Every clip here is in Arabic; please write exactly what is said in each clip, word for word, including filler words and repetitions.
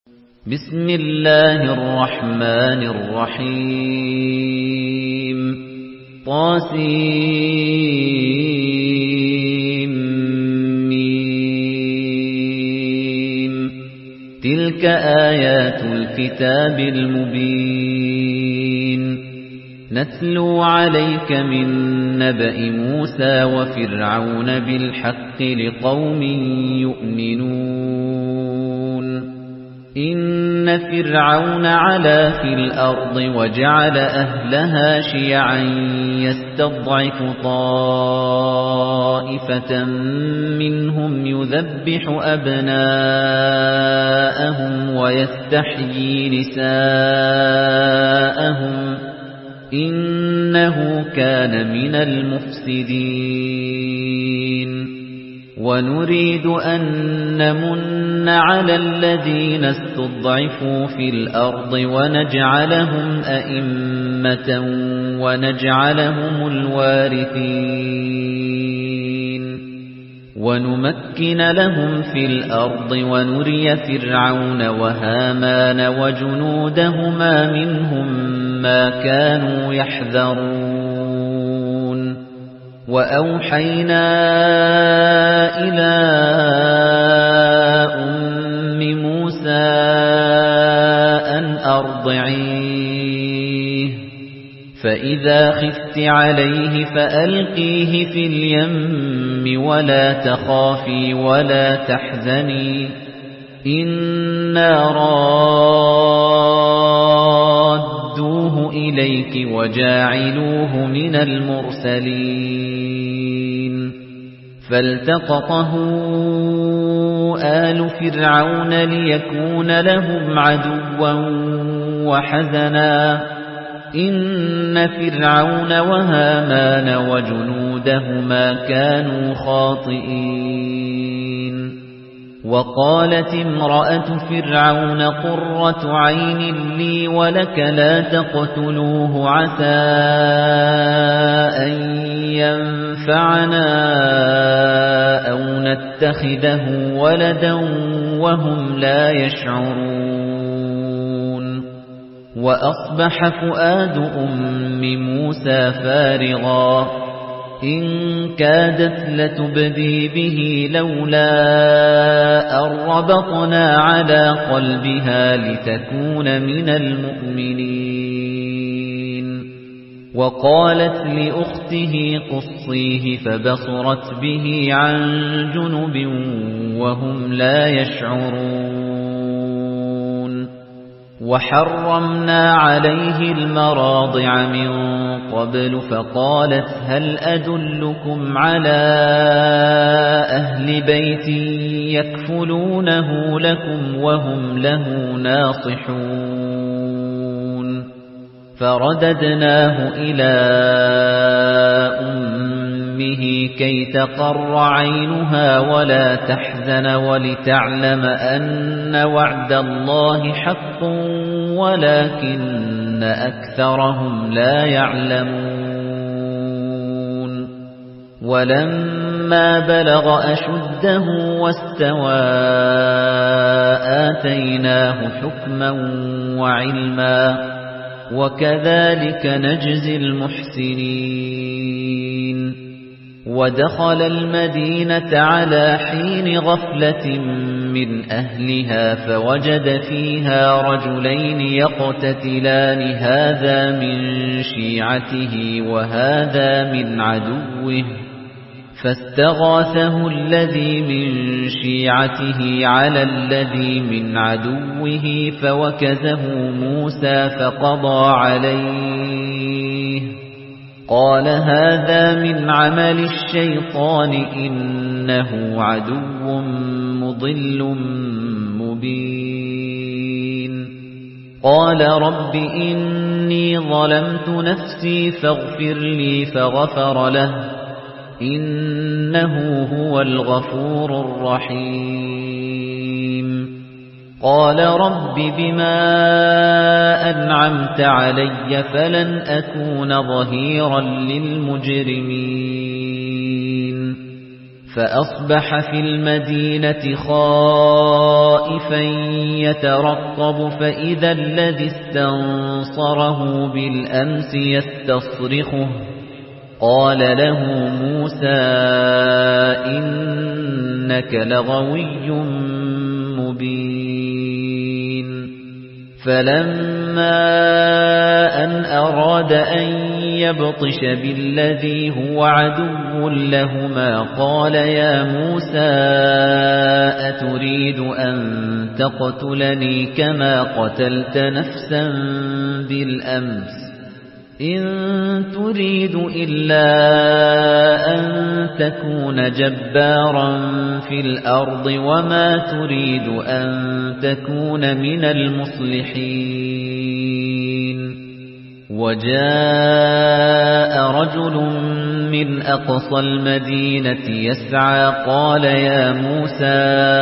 بسم الله الرحمن الرحيم طاسيم تلك آيات الكتاب المبين نتلو عليك من نبأ موسى وفرعون بالحق لقوم يؤمنون إن فرعون علا في الأرض وجعل أهلها شيعا يستضعف طائفة منهم يذبح أبناءهم ويستحيي نساءهم إنه كان من المفسدين ونريد أن نمن على الذين استضعفوا في الأرض ونجعلهم أئمة ونجعلهم الوارثين ونمكن لهم في الأرض ونري فرعون وهامان وجنودهما منهم ما كانوا يحذرون وأوحينا إلى أم موسى أن أرضعيه فإذا خفت عليه فألقيه في اليم ولا تخافي ولا تحزني إنا رادوه إليك وجاعلوه من المرسلين فالتقطه آل فرعون ليكون لهم عدوا وحزنا إن فرعون وهامان وجنودهما كانوا خاطئين وقالت امرأة فرعون قرة عين لي ولك لا تقتلوه عسى أن ينفعنا أو نتخذه ولدا وهم لا يشعرون وأصبح فؤاد أم موسى فارغا إن كادت لتبدي به لولا أن ربطنا على قلبها لتكون من المؤمنين وقالت لأخته قصيه فبصرت به عن جنب وهم لا يشعرون وحرمنا عليه المراضع من قبل فقالت هل أدلكم على أهل بيت يكفلونه لكم وهم له ناصحون فرددناه إلى أمه كي تقر عينها ولا تحزن ولتعلم أن وعد الله حق ولكن أكثرهم لا يعلمون ولما بلغ أشده واستوى آتيناه حكما وعلما وكذلك نجزي المحسنين ودخل المدينة على حين غفلة من أهلها فوجد فيها رجلين يقتتلان هذا من شيعته وهذا من عدوه فاستغاثه الذي من شيعته على الذي من عدوه فوكزه موسى فقضى عليه قال هذا من عمل الشيطان إنه عدو مضل مبين قال رب إني ظلمت نفسي فاغفر لي فغفر له إنه هو الغفور الرحيم قال رب بما أنعمت علي فلن أكون ظهيرا للمجرمين فأصبح في المدينة خائفا يترقب فإذا الذي استنصره بالأمس يستصرخه قال له موسى إنك لغوي مبين فلما أن أراد أن يبطش بالذي هو عدو لهما قال يا موسى أتريد أن تقتلني كما قتلت نفسا بالأمس إن تريد إلا أن تكون جبارا في الأرض وما تريد أن تكون من المصلحين وجاء رجل من أقصى المدينة يسعى قال يا موسى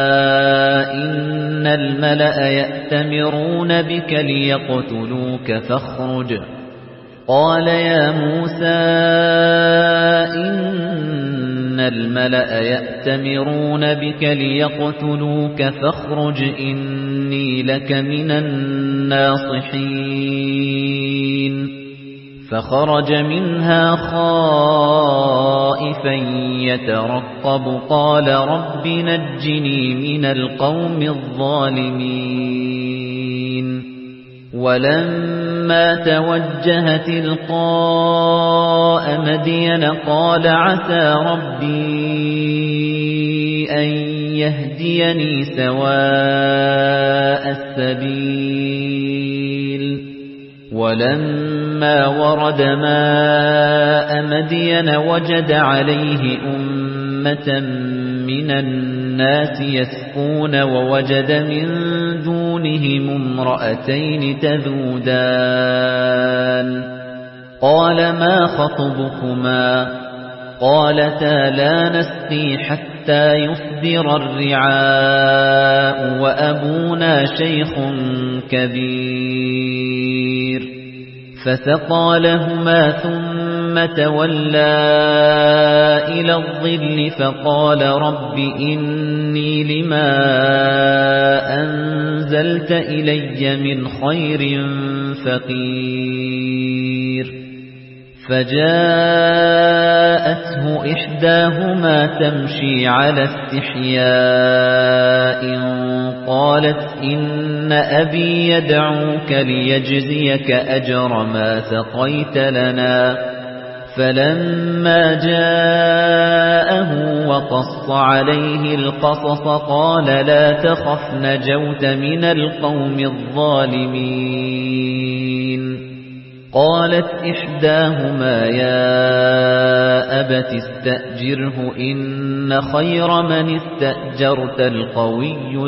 إن الملأ يأتمرون بك ليقتلوك فاخرج قال يا موسى إن الملأ يأتمرون بك ليقتلوك فاخرج إني لك من الناصحين فخرج منها خائفا يترقب قال رب نجني من القوم الظالمين ولما توجه تلقاء مدين قال عسى ربي أن يهديني سواء السبيل ولما ورد ماء مدين وجد عليه أمة من الناس يسقون ووجد من دونهم امرأتين تذودان قال ما خطبكما قالتا لا نسقي حتى يصدر الرعاء وأبونا شيخ كبير فسقى لهما ثم تولى إلى الظل فقال رب إني لما أنزلت إلي من خير فقير فجاءته إحداهما تمشي على استحياء قالت إن أبي يدعوك ليجزيك أجر ما سقيت لنا فلما جاءه وقص عليه القصص قال لا تخف نجوت من القوم الظالمين قالت إحداهما يا أبت استأجره إن خير من استأجرت القوي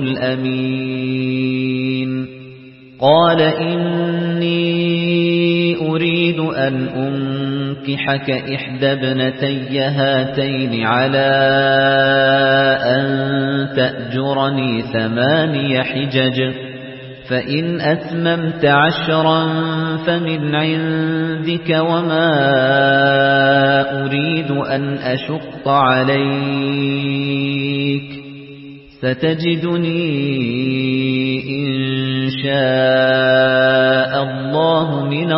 الأمين قال إني أريد أن أنكحك إحدى ابنتي هاتين على أن تأجرني ثماني حجج فإن أتممت عشرا فمن عندك وما أريد أن أشق عليك ستجدني إن شاء الله من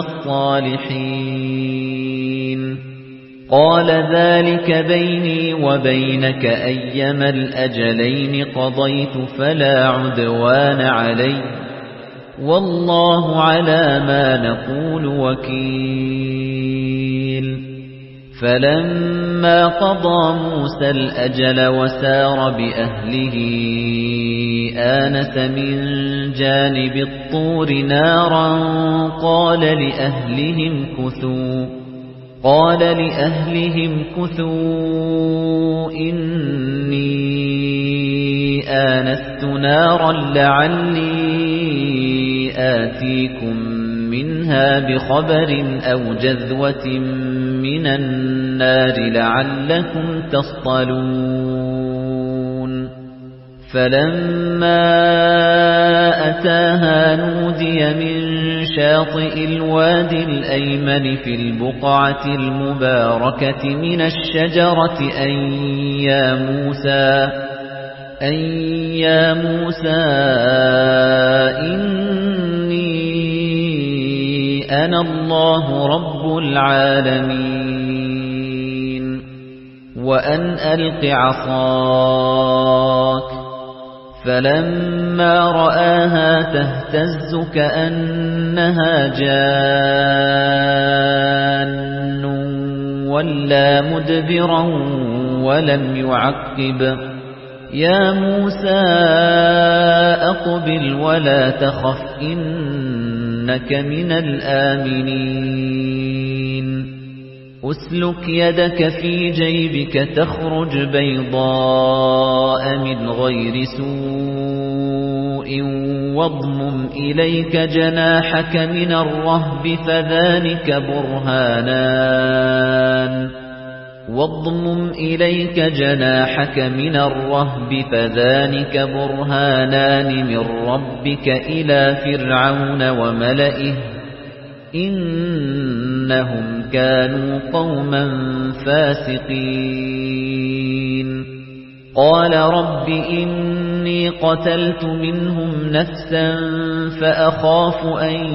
الصالحين قال ذلك بيني وبينك أيما الأجلين قضيت فلا عدوان علي والله على ما نقول وكيل فلما قضى موسى الأجل وسار بأهله آنس من جانب الطور نارا قال لأهلهم كثوا قال لأهلهم كثوا إني آنست نارا لعلي آتيكم منها بخبر أو جذوة من النار لعلكم تصطلون فَلَمَّا أَتَاهَا نُودِيَ مِن شَاطِئِ الْوَادِ الْأَيْمَنِ فِي الْبُقْعَةِ الْمُبَارَكَةِ مِنَ الشَّجَرَةِ أَن يَا مُوسَىٰ أَن يَا مُوسَىٰ إِنِّي أَنَا اللَّهُ رَبُّ الْعَالَمِينَ وَأَنْ أَلْقِ عَصَاكَ فَلَمَّا رَآهَا تَهْتَزُّ كَأَنَّهَا جَانٌّ وَلَّىٰ مُدْبِرًا وَلَمْ يُعَقِّبْ يَا مُوسَىٰ أَقْبِلْ وَلَا تَخَفْ إِنَّكَ مِنَ الْآمِنِينَ أُسْلُكْ يَدَكَ فِي جَيْبِكَ تَخْرُجْ بَيْضَاءَ مِنْ غَيْرِ سُوءٍ وَاضْمُمْ إِلَيْكَ جَنَاحَكَ مِنَ الرَّهْبِ فَذَلِكَ بُرْهَانَانِ وَاضْمُمْ إِلَيْكَ جَنَاحَكَ مِنَ الرَّهْبِ فَذَلِكَ بُرْهَانَانِ مِنْ رَبِّكَ إِلَى فِرْعَوْنَ وَمَلَئِهِ إِنَّهُمْ كَانُوا قَوْمًا فَاسِقِينَ قَالَ رَبِّ إِنِّي قَتَلْتُ مِنْهُمْ نَفْسًا فَأَخَافُ أَن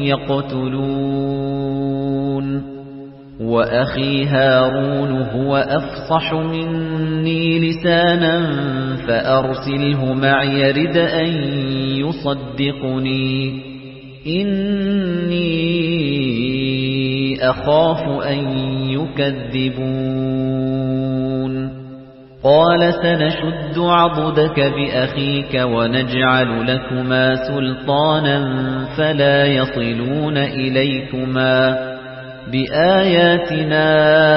يَقْتُلُونِ وَأَخِي هَارُونُ هُوَ أَفْصَحُ مِنِّي لِسَانًا فَأَرْسِلْهُ مَعِيَ رِدْءًا أَن يُصَدِّقُنِي إِنِّي أَخَافُ أَن يُكَذِّبُونِ قَالَ سَنَشُدُّ عَضُدَكَ بِأَخِيكَ وَنَجْعَلُ لَكُمَا سُلْطَانًا فَلَا يَصِلُونَ إِلَيْكُمَا بِآيَاتِنَا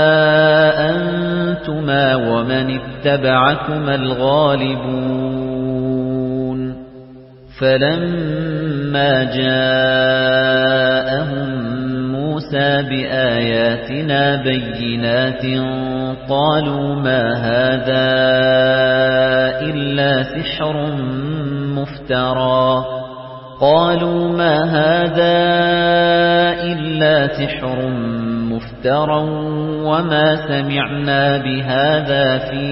أَنتُمَا وَمَنِ اتَّبَعَكُمَا الْغَالِبُونَ فَلَمَّا جَاءَهُم مُوسَى بِآيَاتِنَا بَيِّنَاتٍ قَالُوا مَا هَذَا إِلَّا سِحْرٌ مُفْتَرًى قَالُوا مَا هَذَا إِلَّا سِحْرٌ مُفْتَرًى وَمَا سَمِعْنَا بِهَذَا فِي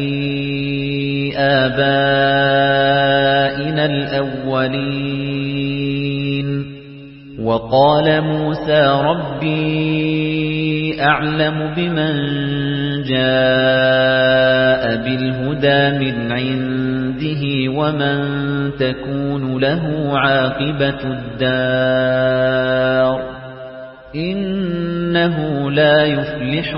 آبَائِنَا الْأَوَّلِينَ وَقَالَ مُوسَى رَبِّي أَعْلَمُ بِمَنْ جَاءَ بِالْهُدَى مِنْ عِنْدِهِ وَمَنْ تَكُونُ لَهُ عَاقِبَةُ الدَّارِ إِنَّهُ لَا يُفْلِحُ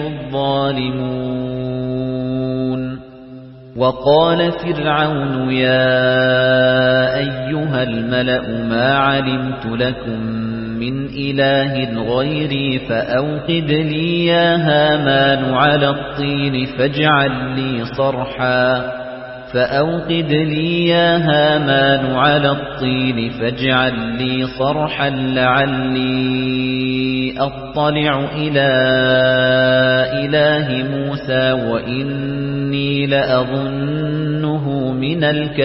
الظَّالِمُونَ وَقَالَ فِرْعَوْنُ يَا أَيُّهَا الْمَلَأُ مَا عَلِمْتُ لَكُمْ مِنْ إِلَٰهٍ غَيْرِي فَأَوْقِدْ لِي يَا هَامَانُ عَلَى الطِّينِ فاجْعَل لِّي صَرْحًا فَأَوْقِدْ لِي يَا هَامَانُ عَلَى الطِّينِ فاجْعَل لِّي صَرْحًا لَّعَلِّي أَطَّلِعُ إِلَى إِلَٰهِ مُوسَىٰ وَإِنِّي لَأَظُنُّهُ مِنَ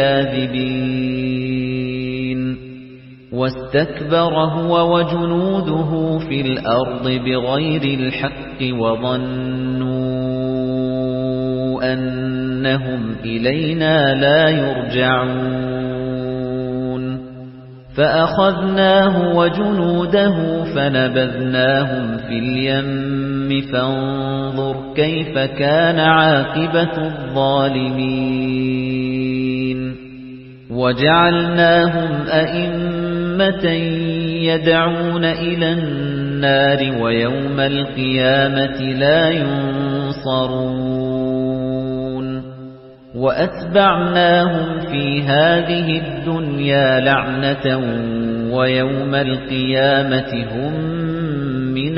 الْكَاذِبِينَ وَاسْتَكْبَرَ هُوَ وَجُنُودُهُ فِي الْأَرْضِ بِغَيْرِ الْحَقِّ وَظَنُّوا أَنَّهُمْ إِلَيْنَا لَا يُرْجَعُونَ فَأَخَذْنَاهُ وَجُنُودَهُ فَنَبَذْنَاهُمْ فِي الْيَمِّ فَانظُرْ كَيْفَ كَانَ عَاقِبَةُ الظَّالِمِينَ وَجَعَلْنَاهُمْ أَئِمَّةً يَدْعُونَ إِلَى النَّارِ وَيَوْمَ الْقِيَامَةِ لَا يُنصَرُونَ وَأَتْبَعْنَاهُمْ فِي هَذِهِ الدُّنْيَا لَعْنَةً وَيَوْمَ الْقِيَامَةِ هُمْ مِنَ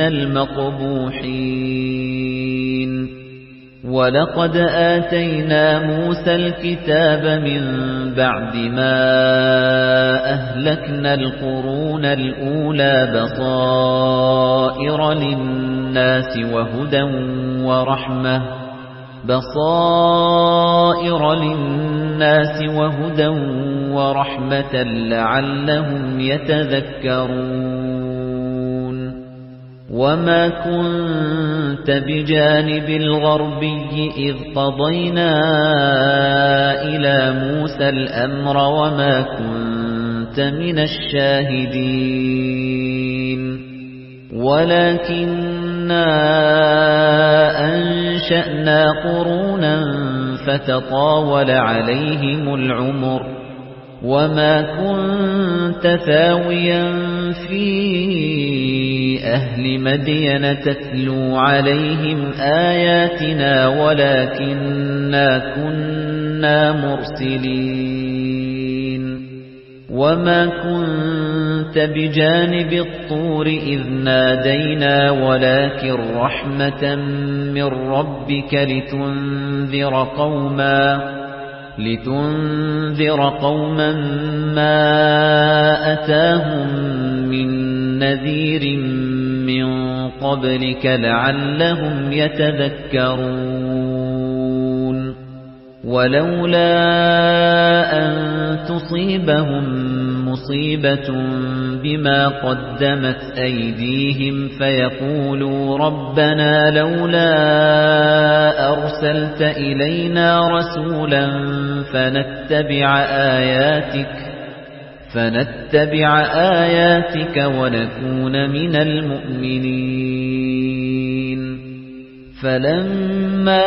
الْمَقْبُوحِينَ وَلَقَدْ آتَيْنَا مُوسَى الْكِتَابَ مِنْ بَعْدِ مَا أَهْلَكْنَا الْقُرُونَ الْأُولَى بَصَائِرَ لِلنَّاسِ وَهُدًى وَرَحْمَةً بَصَائِرَ لِلنَّاسِ وَهُدًى وَرَحْمَةً لَعَلَّهُمْ يَتَذَكَّرُونَ وَمَا كُنتَ بِجَانِبِ الْغَرْبِيِّ إِذْ قَضَيْنَا إِلَى مُوسَى الْأَمْرَ وَمَا كُنتَ مِنَ الشَّاهِدِينَ وَلَكِنَّا أَنشَأْنَا قُرُونًا فَتَطَاوَلَ عَلَيْهِمُ الْعُمُرُ وَمَا كُنتَ ثَاوِيًا فِي أَهْلِ مَدْيَنَ تَتْلُو عَلَيْهِمْ آيَاتِنَا وَلَكِنَّا كُنَّا مُرْسِلِينَ وَمَا كُنتَ بِجَانِبِ الطُّورِ إِذْ نَادَيْنَا وَلَكِنْ رَحْمَةً مِّن رَّبِّكَ لِتُنذِرَ قَوْمًا لِتُنذِرَ قَوْمًا مَّا أَتَاهُم مِّن نَّذِيرٍ مِّن قَبْلِكَ لَعَلَّهُمْ يَتَذَكَّرُونَ وَلَوْلَا أَن تُصِيبَهُم مُّصِيبَةٌ بِمَا قَدَّمَتْ أَيْدِيهِمْ فَيَقُولُوا رَبَّنَا لَوْلَا أَرْسَلْتَ إِلَيْنَا رَسُولًا فَنَتَّبِعَ آيَاتِكَ فَنَتَّبِعَ آيَاتِكَ وَنَكُونَ مِنَ الْمُؤْمِنِينَ فَلَمَّا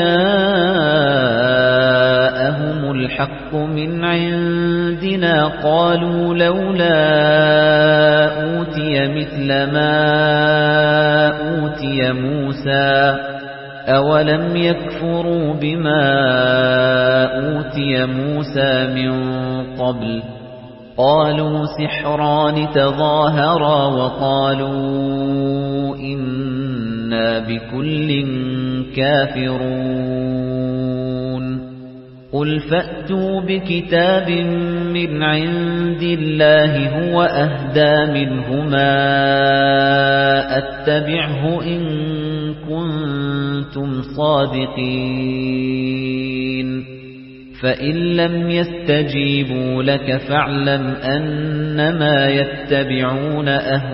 جَاءَهُمُ الْحَقُّ مِنْ عِندِنَا قَالُوا لَوْلَا أُوتِيَ مِثْلَ مَا أُوتِيَ مُوسَى أَوَلَمْ يَكْفُرُوا بِمَا أُوتِيَ مُوسَى مِنْ قَبْلُ قَالُوا سِحْرَانِ تَظَاهَرَا وَقَالُوا إِنَّا بِكُلٍّ كَافِرُونَ قُلْ فَأْتُوا بِكِتَابٍ مِّنْ عِندِ اللَّهِ هُوَ أَهْدَىٰ مِنْهُمَا أَتَّبِعْهُ إِن كُنتُمْ صَادِقِينَ فَإِن لَّمْ يَسْتَجِيبُوا لَكَ فَاعْلَمْ أَنَّمَا يَتَّبِعُونَ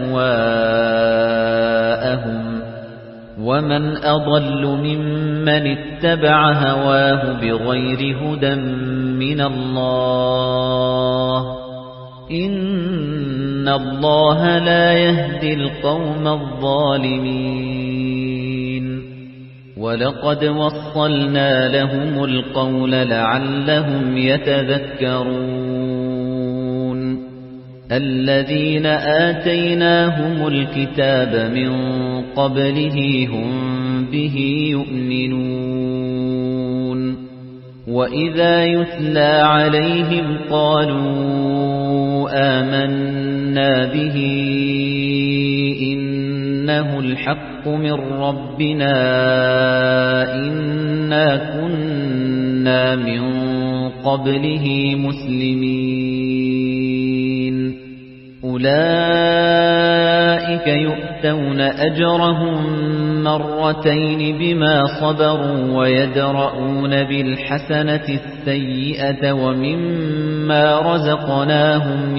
أَهْوَاءَهُمْ وَمَنْ أَضَلُّ مِمَّنِ اتَّبَعَ هَوَاهُ بِغَيْرِ هُدًى مِّنَ اللَّهِ إِنَّ اللَّهَ لَا يَهْدِي الْقَوْمَ الظَّالِمِينَ وَلَقَدْ وَصَّلْنَا لَهُمُ الْقَوْلَ لَعَلَّهُمْ يَتَذَكَّرُونَ الَّذِينَ آتَيْنَاهُمُ الْكِتَابَ مِنْ قَبْلِهِ هُمْ بِهِ يُؤْمِنُونَ وَإِذَا يُتْلَى عَلَيْهِمْ قَالُوا آمَنَّا بِهِ إِنَّهُ الْحَقُّ مِنْ رَبِّنَا إِنَّا كُنَّا مِنْ قَبْلِهِ مُسْلِمِينَ أُولَئِكَ يُؤْتَوْنَ أَجْرَهُم مَّرَّتَيْنِ بِمَا صَبَرُوا وَيَدْرَءُونَ بِالْحَسَنَةِ السَّيِّئَةَ وَمِمَّا رَزَقْنَاهُمْ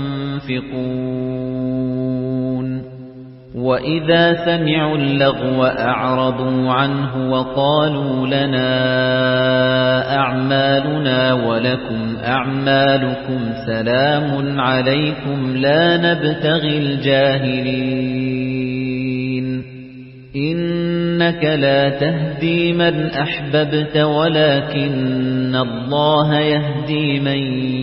يُنْفِقُونَ وَإِذَا سَمِعُوا اللَّغْوَ أَعْرَضُوا عَنْهُ وَقَالُوا لَنَا أَعْمَالُنَا وَلَكُمْ أَعْمَالُكُمْ سَلَامٌ عَلَيْكُمْ لَا نَبْتَغِي الْجَاهِلِينَ إِنَّكَ لَا تَهْدِي مَنْ أَحْبَبْتَ وَلَكِنَّ اللَّهَ يَهْدِي مَن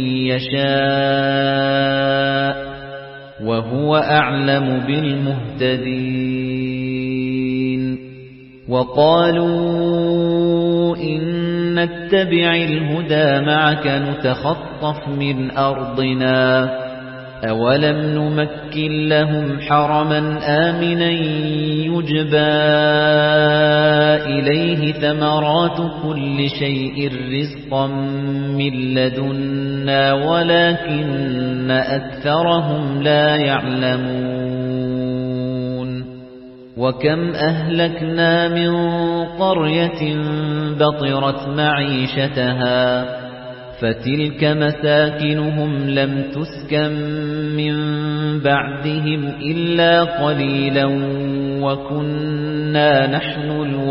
يَشَاءُ وَهُوَ أَعْلَمُ بِالْمُهْتَدِينَ وَقَالُوا إِن نَّتَّبِعِ الْهُدَىٰ مَعَكَ نُتَخَطَّفْ مِنْ أَرْضِنَا أَوَلَمْ نُمَكِّن لَّهُمْ حَرَمًا آمِنًا يُجْبَىٰ إِلَيْهِ ثَمَرَاتُ كُلِّ شَيْءٍ رِّزْقًا مِّن لَّدُنَّا وَلَكِنَّ أَكْثَرَهُمْ لَا يَعْلَمُونَ وَكَمْ أَهْلَكْنَا مِنْ قَرْيَةٍ بَطِرَتْ مَعِيشَتَهَا فَتِلْكَ مَسَاكِنُهُمْ لَمْ تُسْكَنْ مِنْ بَعْدِهِمْ إِلَّا قَلِيلًا وَكُنَّا نَحْنُ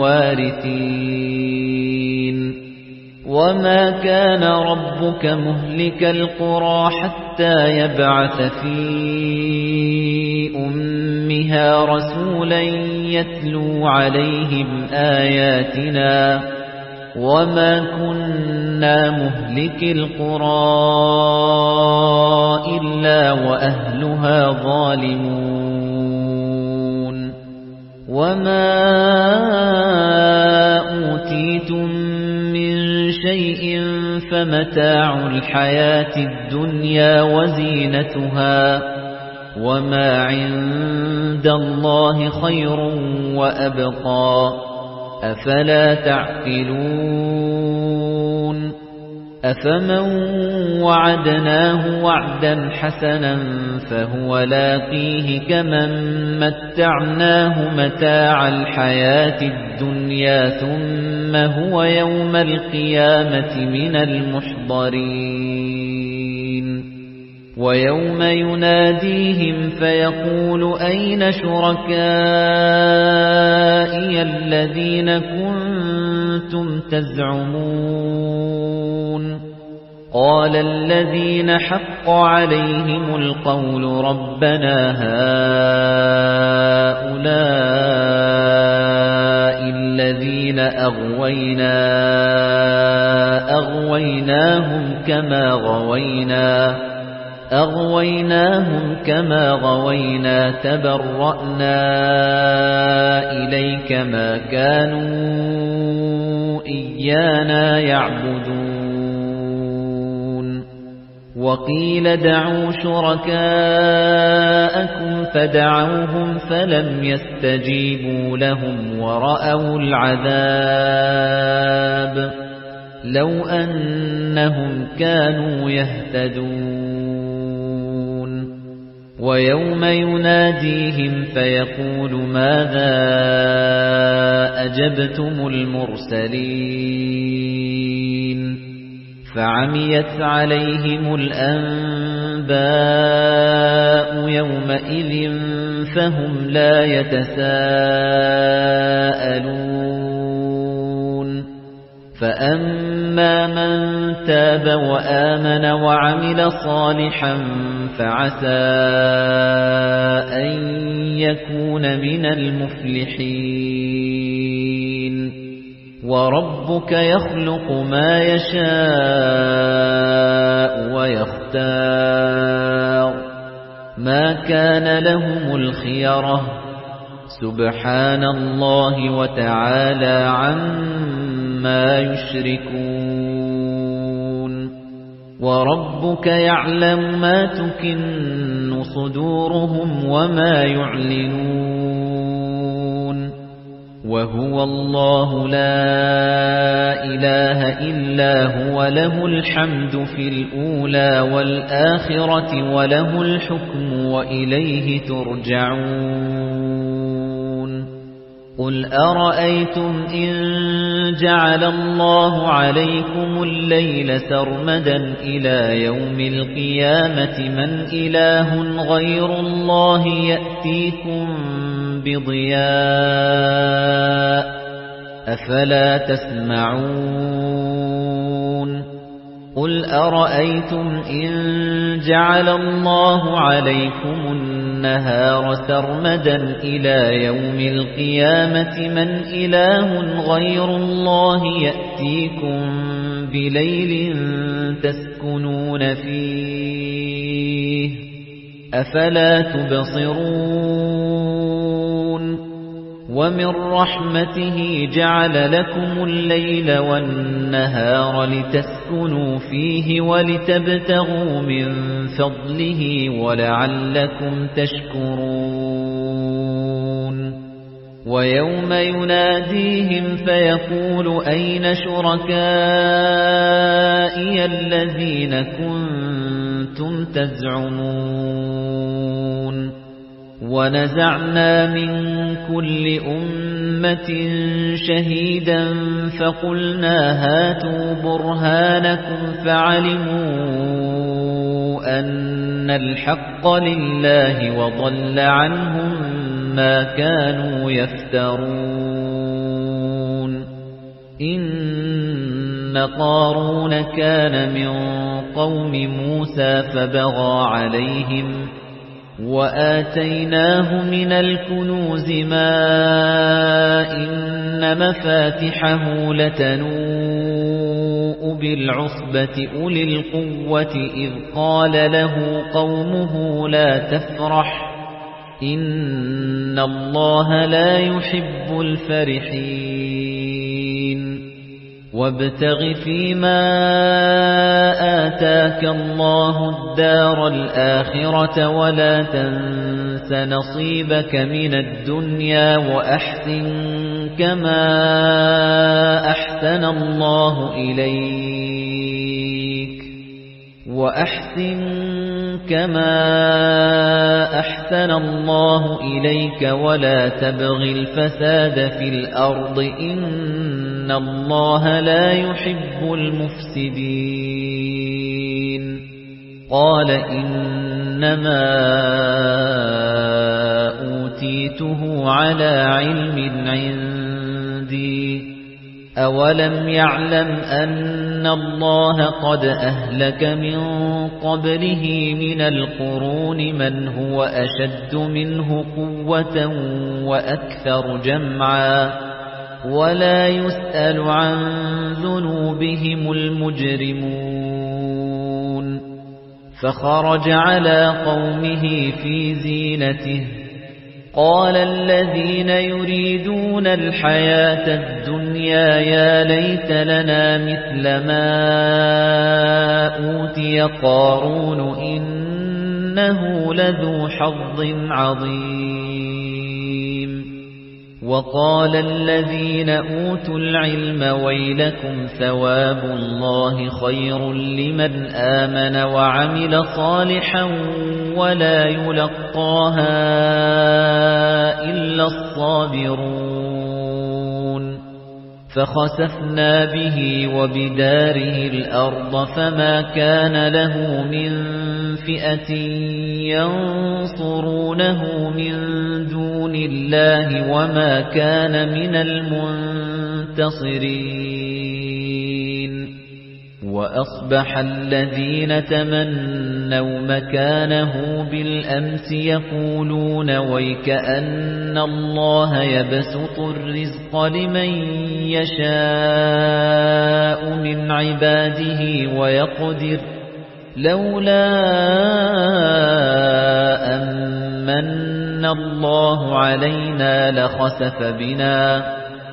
الْوَارِثِينَ وَمَا كَانَ رَبُّكَ مُهْلِكَ الْقُرَى حَتَّى يَبْعَثَ فِي أُمِّهَا رَسُولًا يَتْلُو عَلَيْهِمْ آيَاتِنَا وَمَا كُنَّا مُهْلِكِي الْقُرَى إِلَّا وَأَهْلُهَا ظَالِمُونَ وَمَا أُوتِيتُم مِّن شَيْءٍ فَمَتَاعُ الْحَيَاةِ الدُّنْيَا وَزِينَتُهَا وَمَا عِندَ اللَّهِ خَيْرٌ وَأَبْقَى أَفَلَا تَعْقِلُونَ أَفَمَن وَعَدْنَاهُ وَعْدًا حَسَنًا فَهُوَ لَاقِيهِ كَمَن مَّتَّعْنَاهُ مَتَاعَ الْحَيَاةِ الدُّنْيَا ثُمَّ هُوَ يَوْمَ الْقِيَامَةِ مِنَ الْمُحْضَرِينَ وَيَوْمَ يُنَادِيهِمْ فَيَقُولُ أَيْنَ شُرَكَائِيَ الَّذِينَ كُنتُمْ تَزْعُمُونَ قَالَ الَّذِينَ حَقَّ عَلَيْهِمُ الْقَوْلُ رَبَّنَا هَؤُلَاءِ الَّذِينَ أَغْوَيْنَا أَغْوَيْنَاهُمْ كَمَا غَوَيْنَا أَغْوَيْنَاهُمْ كَمَا غَوَيْنَا تَبَرَّأْنَا إِلَيْكَ مَا كَانُوا إِيَّانَا يَعْبُدُونَ وَقِيلَ ادْعُوا شُرَكَاءَكُمْ فَدَعَوْهُمْ فَلَمْ يَسْتَجِيبُوا لَهُمْ وَرَأَوُا الْعَذَابَ لَوْ أَنَّهُمْ كَانُوا يَهْتَدُونَ وَيَوْمَ يُنَادِيهِمْ فَيَقُولُ مَاذَا أَجَبْتُمُ الْمُرْسَلِينَ فَعَمِيَتْ عَلَيْهِمُ الْأَنبَاءُ يَوْمَئِذٍ فَهُمْ لَا يَتَسَاءَلُونَ فَأَمَّا مَن تَابَ وَآمَنَ وَعَمِلَ صَالِحًا فَعَسَىٰ أَن يَكُونَ مِنَ الْمُفْلِحِينَ وَرَبُّكَ يَخْلُقُ مَا يَشَاءُ وَيَخْتَارُ مَا كَانَ لَهُمُ الْخِيَرَةُ سُبْحَانَ اللَّهِ وَتَعَالَى عَمَّا يُشْرِكُونَ وَرَبُّكَ يَعْلَمُ مَا تُكِنُّ صُدُورُهُمْ وَمَا يُعْلِنُونَ وَهُوَ اللَّهُ لَا إِلَٰهَ إِلَّا هُوَ لَهُ الْحَمْدُ فِي الْأُولَى وَالْآخِرَةِ وَلَهُ الْحُكْمُ وَإِلَيْهِ تُرْجَعُونَ قُلْ أَرَأَيْتُمْ إِن جَعَلَ اللَّهُ عَلَيْكُمُ اللَّيْلَ سَرْمَدًا إِلَى يَوْمِ الْقِيَامَةِ مَنْ إِلَٰهٌ غَيْرُ اللَّهِ يَأْتِيكُم بِضِيَاءٍ أَفَلَا تَسْمَعُونَ قُلْ أَرَأَيْتُمْ إِن جَعَلَ اللَّهُ عَلَيْكُمُ النَّهَارَ سَرْمَدًا إِلَى يَوْمِ الْقِيَامَةِ مَنْ إِلَٰهٌ غَيْرُ اللَّهِ يَأْتِيكُم بِلَيْلٍ تَسْكُنُونَ فِيهِ أَفَلَا تُبْصِرُونَ وَمِن رَّحْمَتِهِ جَعَلَ لَكُمُ اللَّيْلَ وَالنَّهَارَ لِتَسْكُنُوا فِيهِ وَلِتَبْتَغُوا مِن فَضْلِهِ وَلَعَلَّكُمْ تَشْكُرُونَ وَيَوْمَ يُنَادِيهِمْ فَيَقُولُ أَيْنَ شُرَكَائِيَ الَّذِينَ كُنتُمْ تَزْعُمُونَ وَنَزَعْنَا مِن كُلِّ أُمَّةٍ شَهِيدًا فَقُلْنَا هَاتُوا بُرْهَانَكُمْ فَعَلِمُوا أَنَّ الْحَقَّ لِلَّهِ وَضَلَّ عَنْهُم مَّا كَانُوا يَفْتَرُونَ إِنَّ قَارُونَ كَانَ مِن قَوْمِ مُوسَىٰ فَبَغَىٰ عَلَيْهِمْ وَآتَيْنَاهُ مِنَ الْكُنُوزِ مَا إِنَّ مَفَاتِحَهُ لَتَنُوءُ بِالْعُصْبَةِ أُولِي الْقُوَّةِ إِذْ قَالَ لَهُ قَوْمُهُ لَا تَفْرَحْ إِنَّ اللَّهَ لَا يُحِبُّ الْفَرِحِينَ وَابْتَغِ فِيمَا آتَاكَ اللَّهُ الدَّارَ الْآخِرَةَ وَلَا تَنسَ نَصِيبَكَ مِنَ الدُّنْيَا وَأَحْسِن كَمَا أَحْسَنَ اللَّهُ إِلَيْكَ وَأَحْسِن كَمَا أَحْسَنَ اللَّهُ إِلَيْكَ وَلَا تَبْغِ الْفَسَادَ فِي الْأَرْضِ إِنَّ اللَّهَ لَا يُحِبُّ الْمُفْسِدِينَ قَالَ إِنَّمَا أُوتِيتُهُ عَلَى عِلْمٍ عِندِي أَوَلَمْ يَعْلَمْ أَنَّ اللَّهَ قَدْ أَهْلَكَ مِن قَبْلِهِ مِنَ الْقُرُونِ مَنْ هُوَ أَشَدُّ مِنْهُ قُوَّةً وَأَكْثَرُ جَمْعًا وَلَا يُسْأَلُ عَن ذُنُوبِهِمُ الْمُجْرِمُونَ فَخَرَجَ عَلَى قَوْمِهِ فِي زِينَتِهِ قَالَ الَّذِينَ يُرِيدُونَ الْحَيَاةَ الدُّنْيَا يَا لَيْتَ لَنَا مِثْلَ مَا أُوتِيَ قَارُونُ إِنَّهُ لَذُو حَظٍّ عَظِيمٍ وَقَالَ الَّذِينَ أُوتُوا الْعِلْمَ وَيْلَكُمْ ثَوَابُ اللَّهِ خَيْرٌ لِّمَنْ آمَنَ وَعَمِلَ صَالِحًا وَلَا يُلَقَّاهَا إِلَّا الصَّابِرُونَ فَخَسَفْنَا بِهِ وَبِدَارِهِ الْأَرْضَ فَمَا كَانَ لَهُ مِن فِئَةٍ يَنصُرُونَهُ مِن دُونِ اللَّهِ وَمَا كَانَ مِنَ الْمُنتَصِرِينَ وَأَصْبَحَ الَّذِينَ تَمَنَّوْا مَكَانَهُ بِالْأَمْسِ يَقُولُونَ وَيْكَأَنَّ اللَّهَ يَبْسُطُ الرِّزْقَ لِمَن يَشَاءُ مِنْ عِبَادِهِ وَيَقْدِرُ لَوْلَا أَن مَّنَّ اللَّهُ عَلَيْنَا لَخَسَفَ بِنَا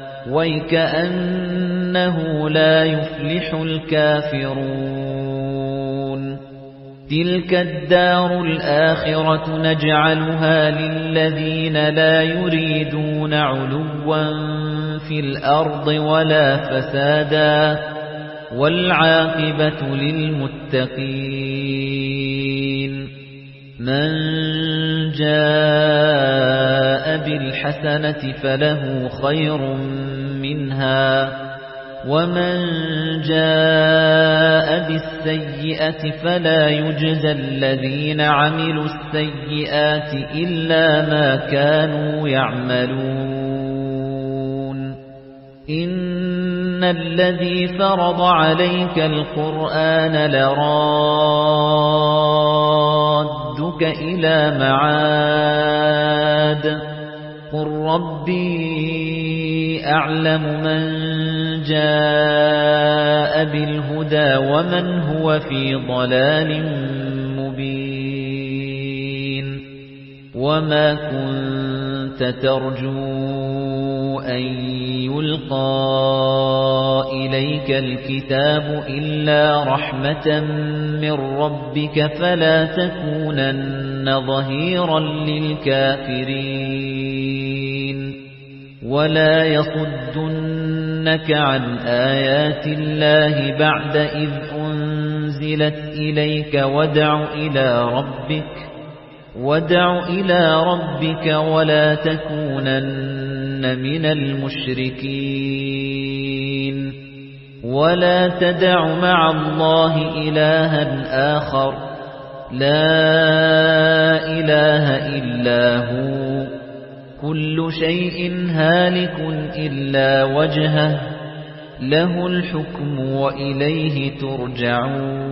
وَيْكَأَنَّهُ لَا يُفْلِحُ الْكَافِرُونَ تِلْكَ الدَّارُ الْآخِرَةُ نَجْعَلُهَا لِلَّذِينَ لَا يُرِيدُونَ عُلُوًّا فِي الْأَرْضِ وَلَا فَسَادًا وَالْعَاقِبَةُ لِلْمُتَّقِينَ مَنْ جَاءَ بِالْحَسَنَةِ فَلَهُ خَيْرٌ مِنْهَا وَمَنْ جَاءَ بِالسَّيِّئَةِ فَلَا يُجْزَى الَّذِينَ عَمِلُوا السَّيِّئَاتِ إِلَّا مَا كَانُوا يَعْمَلُونَ إِنَّ الَّذِي فَرَضَ عَلَيْكَ الْقُرْآنَ لَرَادُّكَ إِلَى مَعَادٍ قُل رَّبِّي أَعْلَمُ مَن جَاءَ بِالْهُدَى وَمَنْ هُوَ فِي ضَلَالٍ مُبِينٍ وَمَا كُنتَ تَرْجُو أَن يُلْقَى إِلَيْكَ الْكِتَابُ إِلَّا رَحْمَةً مِّن رَّبِّكَ فَلَا تَكُونَنَّ ظَهِيرًا لِّلْكَافِرِينَ وَلَا يَصُدُّنَّكَ عَن آيَاتِ اللَّهِ بَعْدَ إِذْ أُنزِلَتْ إِلَيْكَ وَادْعُ إِلَى رَبِّكَ وادع إلى ربك ولا تكونن من المشركين ولا تدع مع الله إلها آخر لا إله إلا هو كل شيء هالك إلا وجهه له الحكم وإليه ترجعون